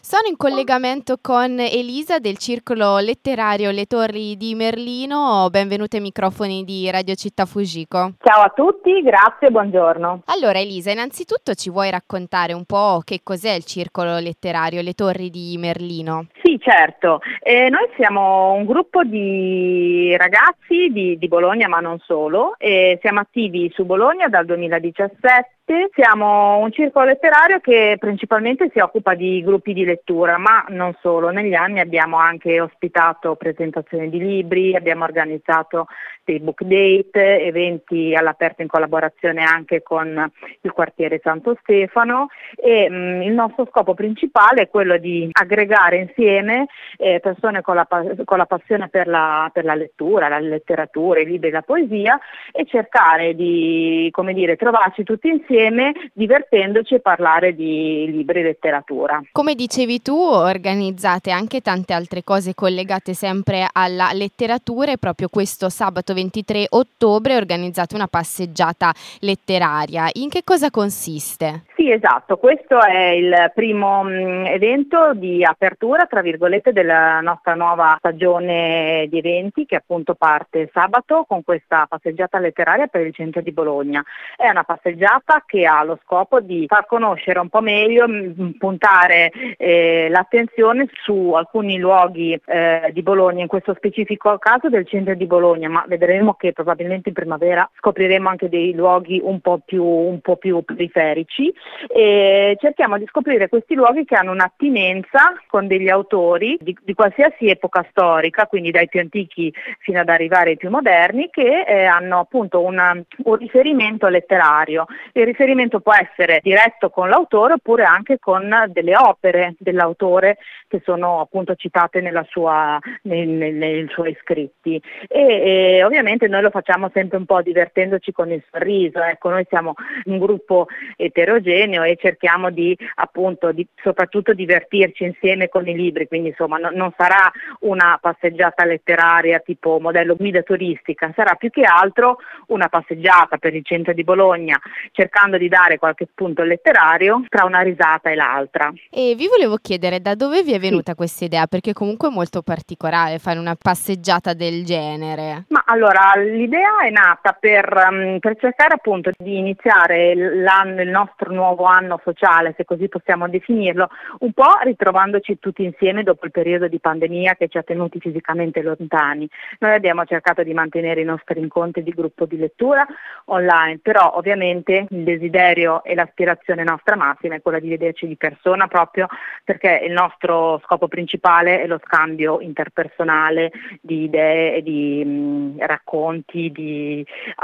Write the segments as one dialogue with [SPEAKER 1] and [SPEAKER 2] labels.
[SPEAKER 1] Sono in collegamento con Elisa del circolo letterario Le Torri di Merlino. Benvenuti ai microfoni di Radio Città Fujiko.
[SPEAKER 2] Ciao a tutti, grazie, buongiorno.
[SPEAKER 1] Allora Elisa, innanzitutto ci vuoi raccontare un po' che cos'è il circolo letterario Le Torri di Merlino?
[SPEAKER 2] Sì, certo. Noi siamo un gruppo di ragazzi di Bologna, ma non solo, e siamo attivi su Bologna dal 2017. Siamo un circolo letterario che principalmente si occupa di gruppi di lettura, ma non solo. Negli anni abbiamo anche ospitato presentazioni di libri, abbiamo organizzato dei book date, eventi all'aperto in collaborazione anche con il quartiere Santo Stefano e il nostro scopo principale è quello di aggregare insieme persone con la passione per la lettura, la letteratura, i libri, la poesia e cercare di, come dire, trovarci tutti insieme divertendoci e parlare di libri e letteratura.
[SPEAKER 1] Come dicevi tu, organizzate anche tante altre cose collegate sempre alla letteratura e proprio questo sabato 23 ottobre organizzate una passeggiata letteraria. In che cosa consiste?
[SPEAKER 2] Sì, esatto, questo è il primo evento di apertura, tra virgolette, della nostra nuova stagione di eventi che appunto parte sabato con questa passeggiata letteraria per il centro di Bologna. È una passeggiata che ha lo scopo di far conoscere un po' meglio, puntare l'attenzione su alcuni luoghi di Bologna, in questo specifico caso del centro di Bologna, ma vedremo che probabilmente in primavera scopriremo anche dei luoghi un po' più periferici. E cerchiamo di scoprire questi luoghi che hanno un'attinenza con degli autori di qualsiasi epoca storica, quindi dai più antichi fino ad arrivare ai più moderni, che hanno appunto un riferimento letterario. Il riferimento può essere diretto con l'autore oppure anche con delle opere dell'autore che sono appunto citate nei suoi scritti e ovviamente noi lo facciamo sempre un po' divertendoci con il sorriso. Ecco, noi siamo un gruppo eterogeneo e cerchiamo di soprattutto divertirci insieme con i libri, quindi insomma non sarà una passeggiata letteraria tipo modello guida turistica, sarà più che altro una passeggiata per il centro di Bologna cercando di dare qualche spunto letterario tra una risata e l'altra.
[SPEAKER 1] E vi volevo chiedere da dove vi è venuta questa idea, perché comunque è molto particolare fare una passeggiata del genere.
[SPEAKER 2] Ma allora l'idea è nata per cercare appunto di iniziare il nostro nuovo anno sociale, se così possiamo definirlo, un po' ritrovandoci tutti insieme dopo il periodo di pandemia che ci ha tenuti fisicamente lontani. Noi abbiamo cercato di mantenere i nostri incontri di gruppo di lettura online, però ovviamente il desiderio e l'aspirazione nostra massima è quella di vederci di persona, proprio perché il nostro scopo principale è lo scambio interpersonale di idee e di racconti,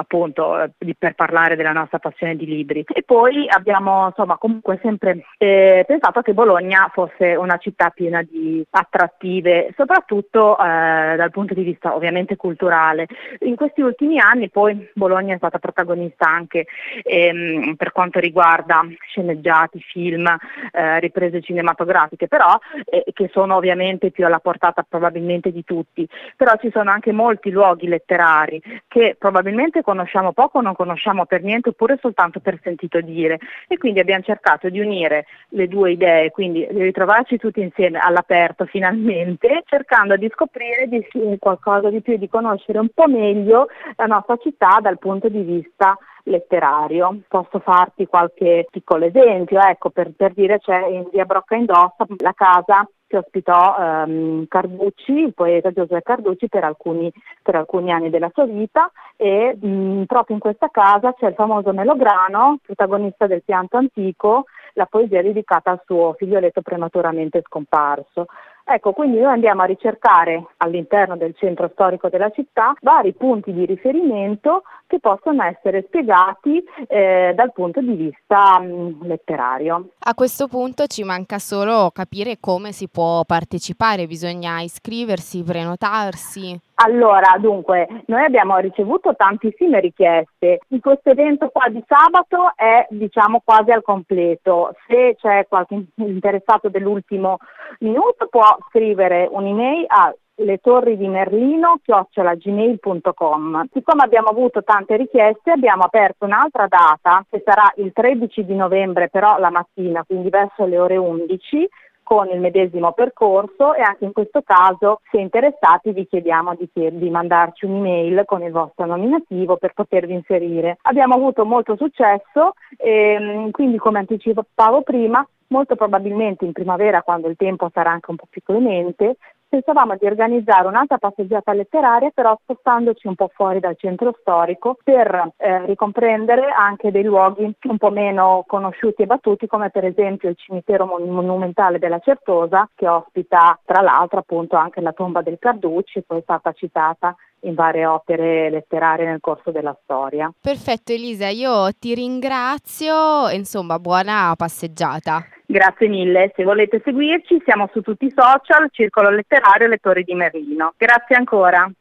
[SPEAKER 2] per parlare della nostra passione di libri. E poi abbiamo comunque sempre pensato che Bologna fosse una città piena di attrattive, soprattutto dal punto di vista ovviamente culturale. In questi ultimi anni poi Bologna è stata protagonista anche per quanto riguarda sceneggiati, film, riprese cinematografiche, però che sono ovviamente più alla portata probabilmente di tutti, però ci sono anche molti luoghi letterari che probabilmente conosciamo poco, non conosciamo per niente oppure soltanto per sentito dire, e quindi abbiamo cercato di unire le due idee, quindi di ritrovarci tutti insieme all'aperto finalmente, cercando di scoprire qualcosa di più, di conoscere un po' meglio la nostra città dal punto di vista letterario. Posso farti qualche piccolo esempio, ecco, per dire, c'è in via Brocca Indossa la casa che ospitò Carducci, il poeta Giosuè Carducci per alcuni anni della sua vita e proprio in questa casa c'è il famoso Melograno, protagonista del pianto antico, la poesia dedicata al suo figlioletto prematuramente scomparso. Ecco, quindi noi andiamo a ricercare all'interno del centro storico della città vari punti di riferimento che possono essere spiegati dal punto di vista letterario.
[SPEAKER 1] A questo punto ci manca solo capire come si può partecipare, bisogna iscriversi, prenotarsi.
[SPEAKER 2] Allora, dunque, noi abbiamo ricevuto tantissime richieste. In questo evento qua di sabato è, quasi al completo. Se c'è qualche interessato dell'ultimo minuto può scrivere un'email a letorridimerlino@gmail.com. Siccome abbiamo avuto tante richieste, abbiamo aperto un'altra data che sarà il 13 di novembre, però la mattina, quindi verso le ore 11, con il medesimo percorso, e anche in questo caso, se interessati, vi chiediamo di mandarci un'email con il vostro nominativo per potervi inserire. Abbiamo avuto molto successo e quindi, come anticipavo prima, molto probabilmente in primavera, quando il tempo sarà anche un po' più clemente, pensavamo di organizzare un'altra passeggiata letteraria, però spostandoci un po' fuori dal centro storico per ricomprendere anche dei luoghi un po' meno conosciuti e battuti, come per esempio il cimitero monumentale della Certosa, che ospita tra l'altro appunto anche la tomba del Carducci, poi è stata citata in varie opere letterarie nel corso della storia.
[SPEAKER 1] Perfetto Elisa, io ti ringrazio, insomma buona passeggiata.
[SPEAKER 2] Grazie mille, se volete seguirci siamo su tutti i social, Circolo Letterario Lettori di Merlino. Grazie ancora.